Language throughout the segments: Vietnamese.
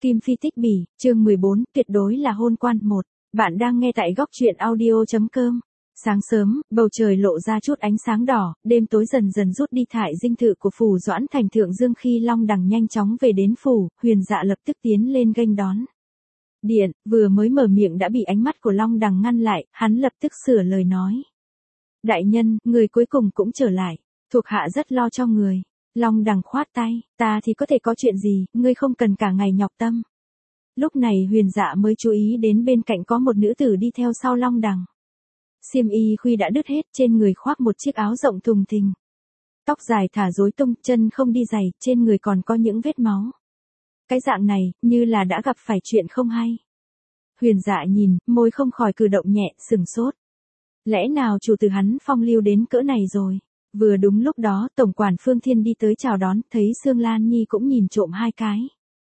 Kim Phi tích bỉ, chương 14, tuyệt đối là hôn quan 1. Bạn đang nghe tại góc truyện audio.com. Sáng sớm, bầu trời lộ ra chút ánh sáng đỏ, đêm tối dần dần rút đi thải dinh thự của phủ Doãn Thành Thượng Dương. Khi Long Đằng nhanh chóng về đến phủ, Huyền Dạ lập tức tiến lên nghênh đón. Điện, vừa mới mở miệng đã bị ánh mắt của Long Đằng ngăn lại, hắn lập tức sửa lời nói. Đại nhân, người cuối cùng cũng trở lại, thuộc hạ rất lo cho người. Long Đằng khoát tay, ta thì có thể có chuyện gì, ngươi không cần cả ngày nhọc tâm. Lúc này Huyền Dạ mới chú ý đến bên cạnh có một nữ tử đi theo sau Long Đằng. Xiêm y khuy đã đứt hết, trên người khoác một chiếc áo rộng thùng thình. Tóc dài thả rối tung, chân không đi giày, trên người còn có những vết máu. Cái dạng này, như là đã gặp phải chuyện không hay. Huyền Dạ nhìn, môi không khỏi cử động nhẹ, sừng sốt. Lẽ nào chủ tử hắn phong lưu đến cỡ này rồi? Vừa đúng lúc đó, tổng quản Phương Thiên đi tới chào đón, thấy Sương Lan Nhi cũng nhìn trộm hai cái.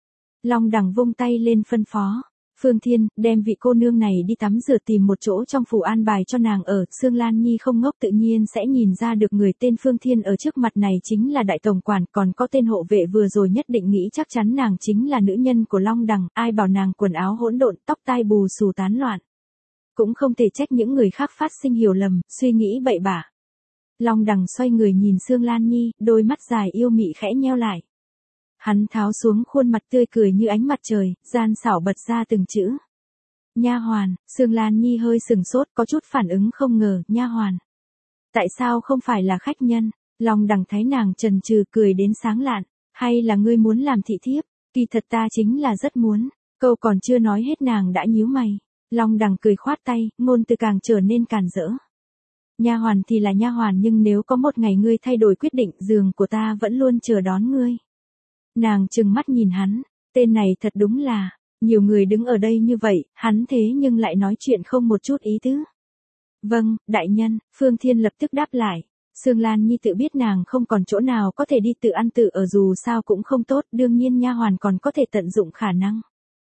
Long Đằng vung tay lên phân phó. Phương Thiên, đem vị cô nương này đi tắm rửa, tìm một chỗ trong phủ an bài cho nàng ở. Sương Lan Nhi không ngốc, tự nhiên sẽ nhìn ra được người tên Phương Thiên ở trước mặt này chính là đại tổng quản, còn có tên hộ vệ vừa rồi nhất định nghĩ chắc chắn nàng chính là nữ nhân của Long Đằng, ai bảo nàng quần áo hỗn độn, tóc tai bù xù tán loạn. Cũng không thể trách những người khác phát sinh hiểu lầm, suy nghĩ bậy bạ. Long Đằng xoay người nhìn Sương Lan Nhi, đôi mắt dài yêu mị khẽ nheo lại. Hắn tháo xuống khuôn mặt tươi cười như ánh mặt trời, gian xảo bật ra từng chữ. Nha hoàn. Sương Lan Nhi hơi sừng sốt, có chút phản ứng không ngờ, nha hoàn. Tại sao không phải là khách nhân? Long Đằng thấy nàng chần chừ cười đến sáng lạn. Hay là ngươi muốn làm thị thiếp? Kỳ thật ta chính là rất muốn. Câu còn chưa nói hết nàng đã nhíu mày. Long Đằng cười khoát tay, ngôn từ càng trở nên càn rỡ. Nha hoàn thì là nha hoàn, nhưng nếu có một ngày ngươi thay đổi quyết định, giường của ta vẫn luôn chờ đón ngươi. Nàng trừng mắt nhìn hắn, tên này thật đúng là, nhiều người đứng ở đây như vậy, hắn thế nhưng lại nói chuyện không một chút ý tứ. Vâng, đại nhân, Phương Thiên lập tức đáp lại. Sương Lan Nhi tự biết nàng không còn chỗ nào có thể đi tự ăn tự ở, dù sao cũng không tốt, đương nhiên nha hoàn còn có thể tận dụng khả năng.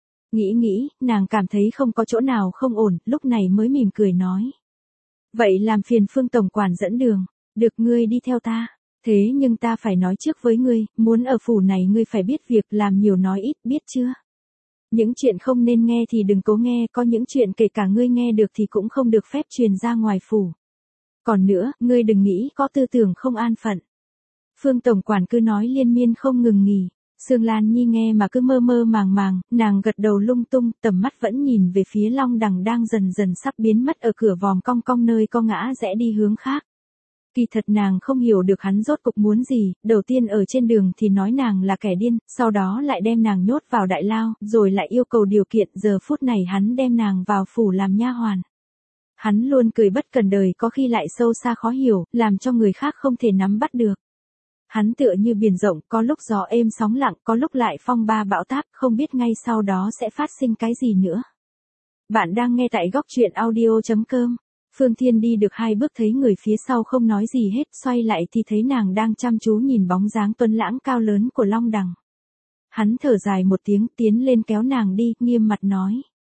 Nghĩ, nàng cảm thấy không có chỗ nào không ổn, lúc này mới mỉm cười nói. Vậy làm phiền Phương tổng quản dẫn đường, được, ngươi đi theo ta. Thế nhưng ta phải nói trước với ngươi, muốn ở phủ này ngươi phải biết việc, làm nhiều nói ít, biết chưa? Những chuyện không nên nghe thì đừng cố nghe, có những chuyện kể cả ngươi nghe được thì cũng không được phép truyền ra ngoài phủ. Còn nữa, ngươi đừng nghĩ có tư tưởng không an phận. Phương tổng quản cứ nói liên miên không ngừng nghỉ. Sương Lan Nhi nghe mà cứ mơ mơ màng màng, nàng gật đầu lung tung, tầm mắt vẫn nhìn về phía Long Đằng đang dần dần sắp biến mất ở cửa vòm cong cong nơi có ngã rẽ đi hướng khác. Kỳ thật nàng không hiểu được hắn rốt cục muốn gì, đầu tiên ở trên đường thì nói nàng là kẻ điên, sau đó lại đem nàng nhốt vào đại lao, rồi lại yêu cầu điều kiện, giờ phút này hắn đem nàng vào phủ làm nha hoàn. Hắn luôn cười bất cần đời, có khi lại sâu xa khó hiểu, làm cho người khác không thể nắm bắt được. Hắn tựa như biển rộng, có lúc gió êm sóng lặng, có lúc lại phong ba bão táp, không biết ngay sau đó sẽ phát sinh cái gì nữa. Bạn đang nghe tại góc truyện audio.com. Phương Thiên đi được 2 bước thấy người phía sau không nói gì hết, xoay lại thì thấy nàng đang chăm chú nhìn bóng dáng tuấn lãng cao lớn của Long Đằng. Hắn thở dài một tiếng, tiến lên kéo nàng đi, nghiêm mặt nói.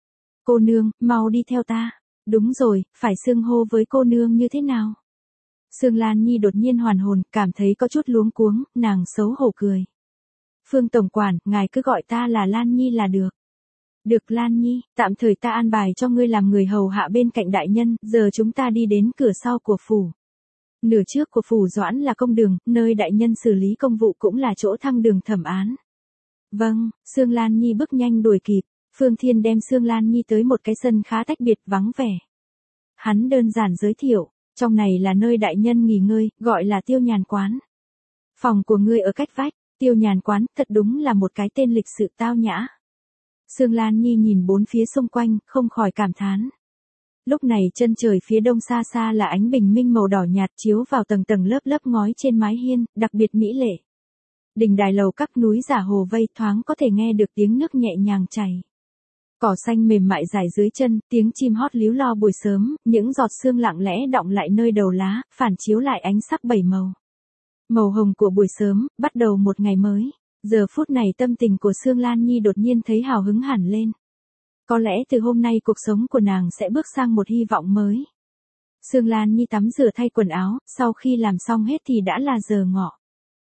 Cô nương, mau đi theo ta. Đúng rồi, phải xưng hô với cô nương như thế nào? Sương Lan Nhi đột nhiên hoàn hồn, cảm thấy có chút luống cuống, nàng xấu hổ cười. Phương tổng quản, ngài cứ gọi ta là Lan Nhi là được. Được Lan Nhi, tạm thời ta an bài cho ngươi làm người hầu hạ bên cạnh đại nhân, giờ chúng ta đi đến cửa sau của phủ. Nửa trước của phủ Doãn là công đường, nơi đại nhân xử lý công vụ cũng là chỗ thăng đường thẩm án. Vâng, Sương Lan Nhi bước nhanh đuổi kịp, Phương Thiên đem Sương Lan Nhi tới một cái sân khá tách biệt vắng vẻ. Hắn đơn giản giới thiệu, trong này là nơi đại nhân nghỉ ngơi, gọi là Tiêu Nhàn quán. Phòng của ngươi ở cách vách, Tiêu Nhàn quán, thật đúng là một cái tên lịch sự tao nhã. Sương Lan Nhi nhìn bốn phía xung quanh, không khỏi cảm thán. Lúc này chân trời phía đông xa xa là ánh bình minh màu đỏ nhạt chiếu vào tầng tầng lớp lớp ngói trên mái hiên, đặc biệt mỹ lệ. Đình đài lầu các núi giả hồ vây, thoáng có thể nghe được tiếng nước nhẹ nhàng chảy. Cỏ xanh mềm mại dài dưới chân, tiếng chim hót líu lo buổi sớm, những giọt sương lặng lẽ đọng lại nơi đầu lá, phản chiếu lại ánh sắc bảy màu. Màu hồng của buổi sớm, bắt đầu một ngày mới. Giờ phút này tâm tình của Sương Lan Nhi đột nhiên thấy hào hứng hẳn lên. Có lẽ từ hôm nay cuộc sống của nàng sẽ bước sang một hy vọng mới. Sương Lan Nhi tắm rửa thay quần áo, sau khi làm xong hết thì đã là giờ ngọ.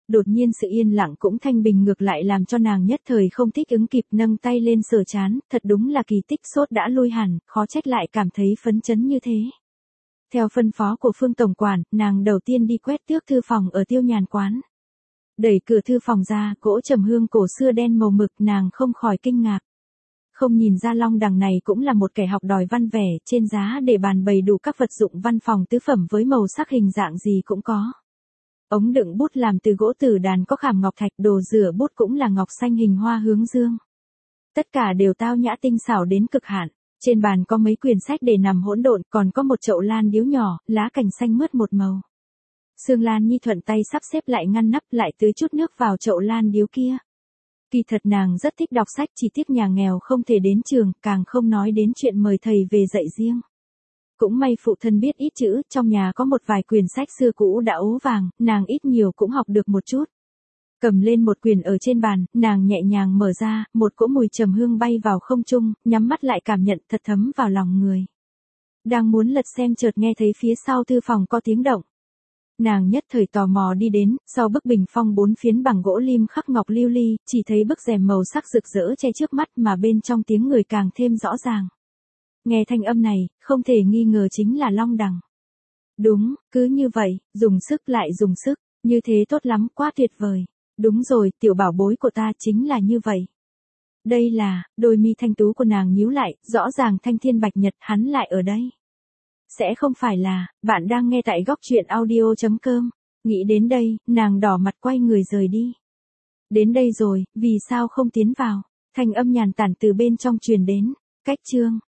Đột nhiên sự yên lặng cũng thanh bình ngược lại làm cho nàng nhất thời không thích ứng kịp, nâng tay lên sờ trán, thật đúng là kỳ tích, sốt đã lui hẳn, khó trách lại cảm thấy phấn chấn như thế. Theo phân phó của Phương tổng quản, nàng đầu tiên đi quét tước thư phòng ở Tiêu Nhàn quán. Đẩy cửa thư phòng ra, gỗ trầm hương cổ xưa đen màu mực, nàng không khỏi kinh ngạc. Không nhìn ra Long Đằng này cũng là một kẻ học đòi văn vẻ, trên giá để bàn bày đủ các vật dụng văn phòng tứ phẩm với màu sắc hình dạng gì cũng có. Ống đựng bút làm từ gỗ tử đàn có khảm ngọc thạch, đồ rửa bút cũng là ngọc xanh hình hoa hướng dương. Tất cả đều tao nhã tinh xảo đến cực hạn. Trên bàn có mấy quyển sách để nằm hỗn độn, còn có một chậu lan điếu nhỏ, lá cành xanh mướt một màu. Sương Lan Nhi thuận tay sắp xếp lại ngăn nắp, lại tưới chút nước vào chậu lan điếu kia. Kỳ thật nàng rất thích đọc sách, chỉ tiếc nhà nghèo không thể đến trường, càng không nói đến chuyện mời thầy về dạy riêng. Cũng may phụ thân biết ít chữ, trong nhà có một vài quyển sách xưa cũ đã ố vàng, nàng ít nhiều cũng học được một chút. Cầm lên một quyển ở trên bàn, nàng nhẹ nhàng mở ra, một cỗ mùi trầm hương bay vào không trung, nhắm mắt lại cảm nhận thật thấm vào lòng người. Đang muốn lật xem chợt nghe thấy phía sau thư phòng có tiếng động. Nàng nhất thời tò mò đi đến, sau bức bình phong 4 phiến bằng gỗ lim khắc ngọc lưu ly, chỉ thấy bức rèm màu sắc rực rỡ che trước mắt mà bên trong tiếng người càng thêm rõ ràng. Nghe thanh âm này, không thể nghi ngờ chính là Long Đằng. Đúng, cứ như vậy, dùng sức lại dùng sức, như thế tốt lắm, quá tuyệt vời. Đúng rồi, tiểu bảo bối của ta chính là như vậy. Đây là, đôi mi thanh tú của nàng nhíu lại, rõ ràng thanh thiên bạch nhật, hắn lại ở đây. Sẽ không phải là, bạn đang nghe tại góc truyện audio.com. Nghĩ đến đây, nàng đỏ mặt quay người rời đi. Đến đây rồi, vì sao không tiến vào? Thanh âm nhàn tản từ bên trong truyền đến. Cách chương.